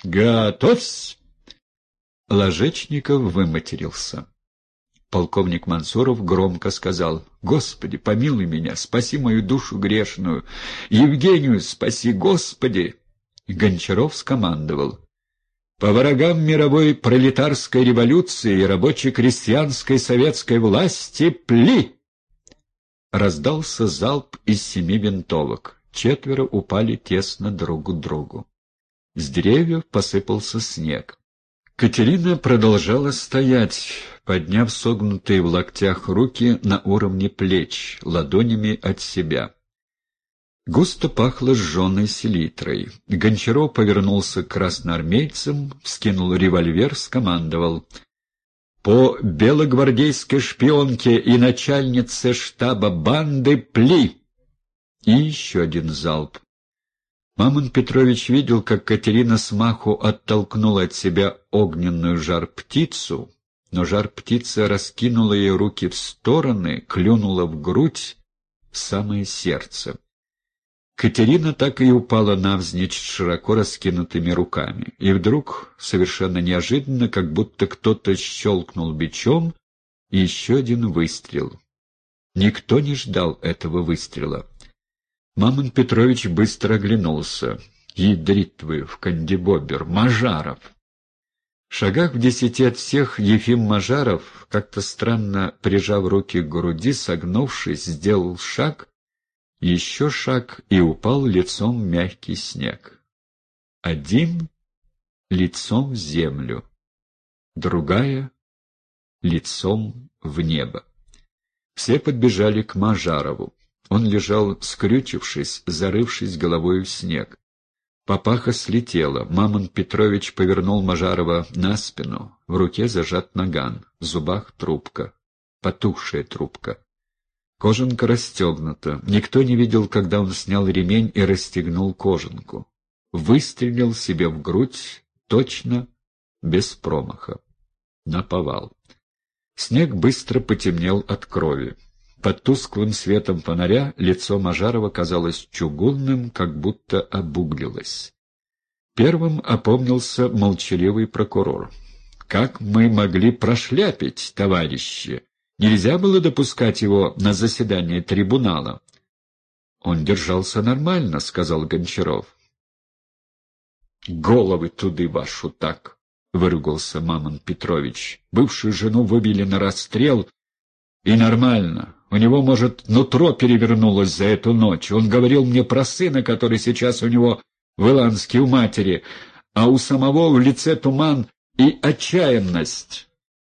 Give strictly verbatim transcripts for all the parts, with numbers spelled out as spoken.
Готовься!» Ложечников выматерился. Полковник Мансуров громко сказал: «Господи, помилуй меня, спаси мою душу грешную! Евгению спаси, Господи!» И Гончаров скомандовал: «По врагам мировой пролетарской революции и рабоче-крестьянской советской власти пли!» Раздался залп из семи винтовок. Четверо упали тесно друг к другу. С деревьев посыпался снег. Катерина продолжала стоять, подняв согнутые в локтях руки на уровне плеч, ладонями от себя. Густо пахло сжженной селитрой. Гончаров повернулся к красноармейцам, вскинул револьвер, скомандовал: «По белогвардейской шпионке и начальнице штаба банды пли!» И еще один залп. Мамон Петрович видел, как Катерина смаху оттолкнула от себя огненную жар-птицу, но жар-птица раскинула ей руки в стороны, клюнула в грудь, в самое сердце. Катерина так и упала навзничь широко раскинутыми руками. И вдруг, совершенно неожиданно, как будто кто-то щелкнул бичом, и еще один выстрел. Никто не ждал этого выстрела. Мамон Петрович быстро оглянулся. «Ядрит вы в кандибобер! Мажаров!» В шагах в десяти от всех Ефим Мажаров, как-то странно прижав руки к груди, согнувшись, сделал шаг, еще шаг и упал лицом в мягкий снег. Один — лицом в землю, другая — лицом в небо. Все подбежали к Мажарову. Он лежал, скрючившись, зарывшись головой в снег. Папаха слетела. Мамон Петрович повернул Мажарова на спину. В руке зажат наган, в зубах трубка, потухшая трубка. Кожанка расстегнута. Никто не видел, когда он снял ремень и расстегнул кожанку. Выстрелил себе в грудь точно, без промаха. Наповал. Снег быстро потемнел от крови. Под тусклым светом фонаря лицо Мажарова казалось чугунным, как будто обуглилось. Первым опомнился молчаливый прокурор. «Как мы могли прошляпить, товарищи? Нельзя было допускать его на заседание трибунала». «Он держался нормально», — сказал Гончаров. «Головы туды вашу так!» — выругался Мамон Петрович. «Бывшую жену выбили на расстрел, и нормально. У него, может, нутро перевернулось за эту ночь. Он говорил мне про сына, который сейчас у него в Иланске у матери, а у самого в лице туман и отчаянность».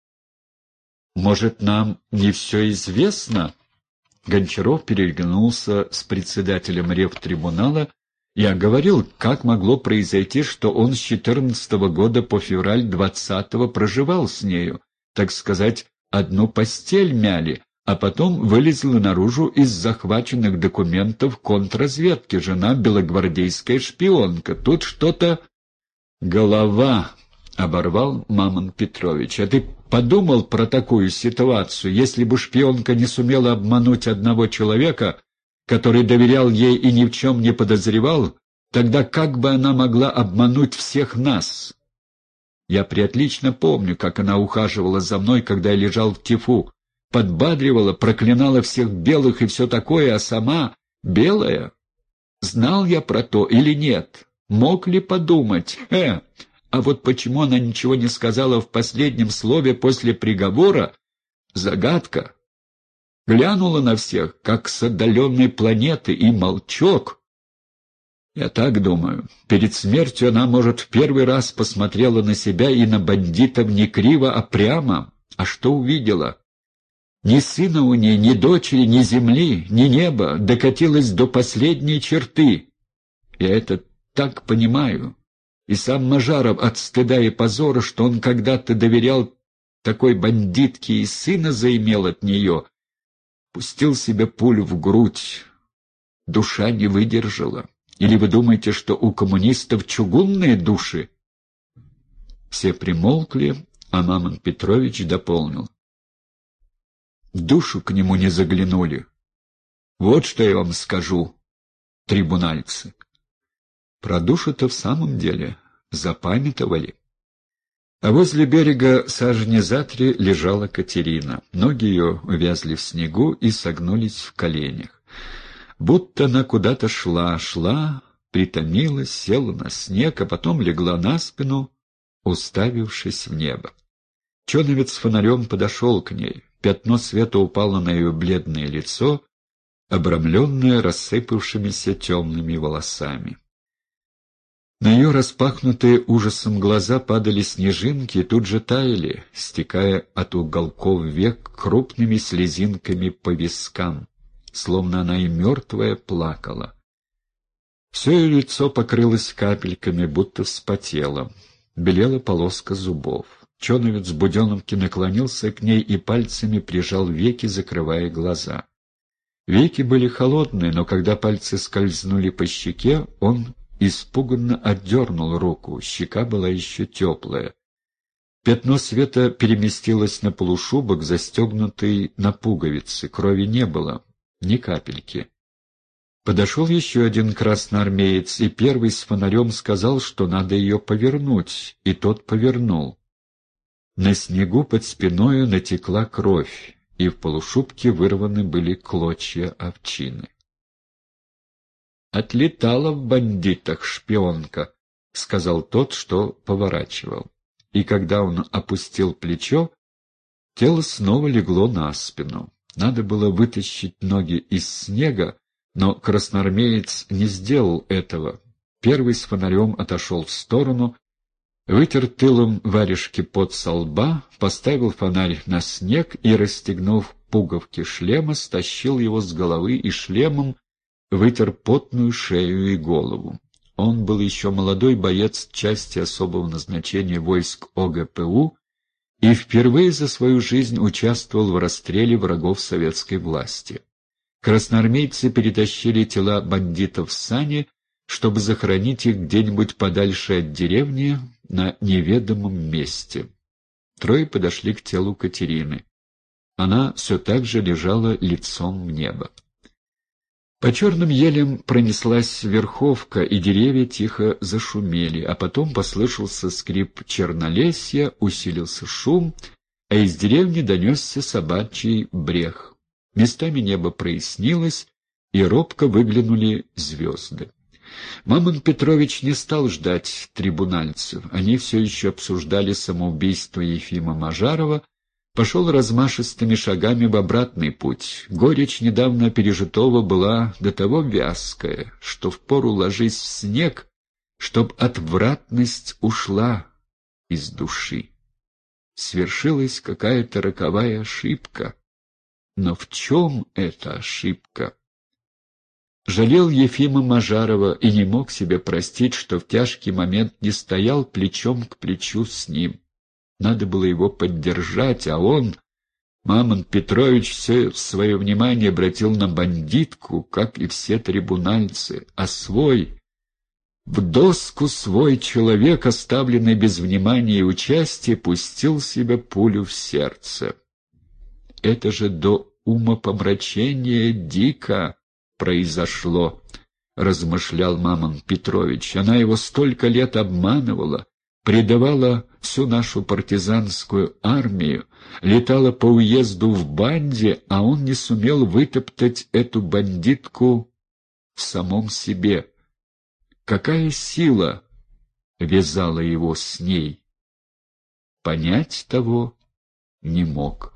«Может, нам не все известно?» Гончаров переглянулся с председателем ревтрибунала. «Я говорил, как могло произойти, что он с четырнадцатого года по февраль двадцатого проживал с нею, так сказать, одну постель мяли, а потом вылезла наружу из захваченных документов контрразведки, жена белогвардейская шпионка. Тут что-то...» «Голова!» — оборвал Мамон Петрович. «А ты подумал про такую ситуацию, если бы шпионка не сумела обмануть одного человека, который доверял ей и ни в чем не подозревал, тогда как бы она могла обмануть всех нас? Я преотлично помню, как она ухаживала за мной, когда я лежал в тифу, подбадривала, проклинала всех белых и все такое, а сама белая? Знал я про то или нет? Мог ли подумать? Э! А вот почему она ничего не сказала в последнем слове после приговора — загадка. Глянула на всех, как с отдаленной планеты, и молчок. Я так думаю. Перед смертью она, может, в первый раз посмотрела на себя и на бандитов не криво, а прямо. А что увидела? Ни сына у ней, ни дочери, ни земли, ни неба, докатилась до последней черты. Я это так понимаю. И сам Мажаров от стыда и позора, что он когда-то доверял такой бандитке и сына заимел от нее, пустил себе пулю в грудь. Душа не выдержала. Или вы думаете, что у коммунистов чугунные души?» Все примолкли, а Мамон Петрович дополнил: «В душу к нему не заглянули. Вот что я вам скажу, трибунальцы». «Про душу-то в самом деле запамятовали. А возле берега сажени за три лежала Катерина. Ноги ее увязли в снегу и согнулись в коленях. Будто она куда-то шла, шла, притомилась, села на снег, а потом легла на спину, уставившись в небо. Чоновец с фонарем подошел к ней. Пятно света упало на ее бледное лицо, обрамленное рассыпавшимися темными волосами. На ее распахнутые ужасом глаза падали снежинки и тут же таяли, стекая от уголков век крупными слезинками по вискам, словно она и мертвая плакала. Все ее лицо покрылось капельками, будто вспотело. Белела полоска зубов. Чоновец Буденновки наклонился к ней и пальцами прижал веки, закрывая глаза. Веки были холодные, но когда пальцы скользнули по щеке, он испуганно отдернул руку, щека была еще теплая. Пятно света переместилось на полушубок, застегнутый на пуговицы. Крови не было, ни капельки. Подошел еще один красноармеец, и первый с фонарем сказал, что надо ее повернуть, и тот повернул. На снегу под спиною натекла кровь, и в полушубке вырваны были клочья овчины. «Отлетала в бандитах шпионка», — сказал тот, что поворачивал. И когда он опустил плечо, тело снова легло на спину. Надо было вытащить ноги из снега, но красноармеец не сделал этого. Первый с фонарем отошел в сторону, вытер тылом варежки пот со лба, поставил фонарь на снег и, расстегнув пуговки шлема, стащил его с головы и шлемом вытер потную шею и голову. Он был еще молодой боец части особого назначения войск О Г П У и впервые за свою жизнь участвовал в расстреле врагов советской власти. Красноармейцы перетащили тела бандитов в сани, чтобы захоронить их где-нибудь подальше от деревни на неведомом месте. Трое подошли к телу Катерины. Она все так же лежала лицом в небо. По черным елям пронеслась верховка, и деревья тихо зашумели, а потом послышался скрип чернолесья, усилился шум, а из деревни донесся собачий брех. Местами небо прояснилось, и робко выглянули звезды. Мамон Петрович не стал ждать трибунальцев. Они все еще обсуждали самоубийство Ефима Мажарова, пошел размашистыми шагами в обратный путь. Горечь недавно пережитого была до того вязкая, что впору ложись в снег, чтоб отвратность ушла из души. Свершилась какая-то роковая ошибка. Но в чем эта ошибка? Жалел Ефима Мажарова и не мог себе простить, что в тяжкий момент не стоял плечом к плечу с ним. Надо было его поддержать, а он, Мамон Петрович, все свое внимание обратил на бандитку, как и все трибунальцы, а свой, в доску свой человек, оставленный без внимания и участия, пустил себе пулю в сердце. Это же до умопомрачения дико произошло, размышлял Мамон Петрович. Она его столько лет обманывала, предавала всю нашу партизанскую армию, летала по уезду в банде, а он не сумел вытоптать эту бандитку в самом себе. Какая сила вязала его с ней? Понять того не мог.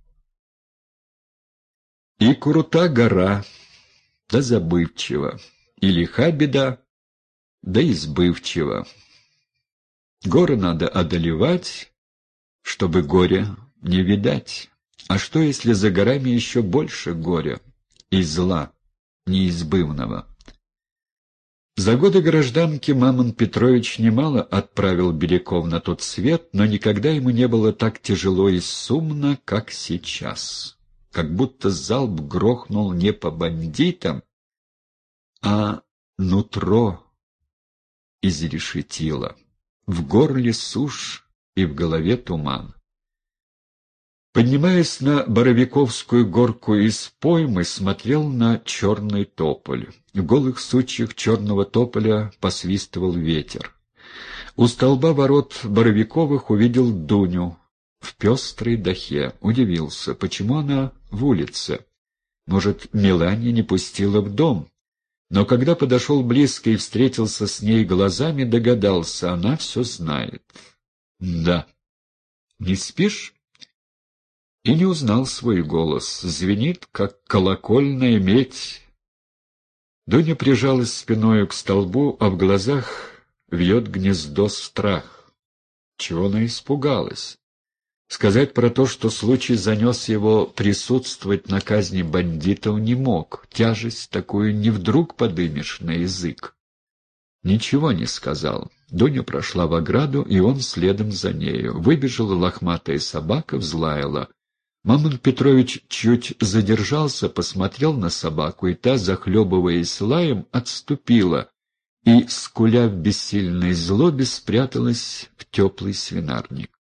И крута гора, да забывчива, и лиха беда, да избывчива. Горы надо одолевать, чтобы горя не видать. А что, если за горами еще больше горя и зла неизбывного? За годы гражданки Мамон Петрович немало отправил беляков на тот свет, но никогда ему не было так тяжело и сумно, как сейчас. Как будто залп грохнул не по бандитам, а нутро изрешетило. В горле сушь и в голове туман. Поднимаясь на Боровиковскую горку из поймы, смотрел на черный тополь. В голых сучьях черного тополя посвистывал ветер. У столба ворот Боровиковых увидел Дуню в пестрой дахе. Удивился, почему она в улице. Может, Меланья не пустила в дом? Но когда подошел близко и встретился с ней глазами, догадался, она все знает. «Да». «Не спишь?» И не узнал свой голос. Звенит, как колокольная медь. Дуня прижалась спиною к столбу, а в глазах вьет гнездо страх. Чего она испугалась? Сказать про то, что случай занес его присутствовать на казни бандитов, не мог. Тяжесть такую не вдруг подымешь на язык. Ничего не сказал. Дуня прошла в ограду, и он следом за нею. Выбежала лохматая собака, взлаяла. Мамонт Петрович чуть задержался, посмотрел на собаку, и та, захлебываясь лаем, отступила и, скуля в бессильной злобе, спряталась в теплый свинарник.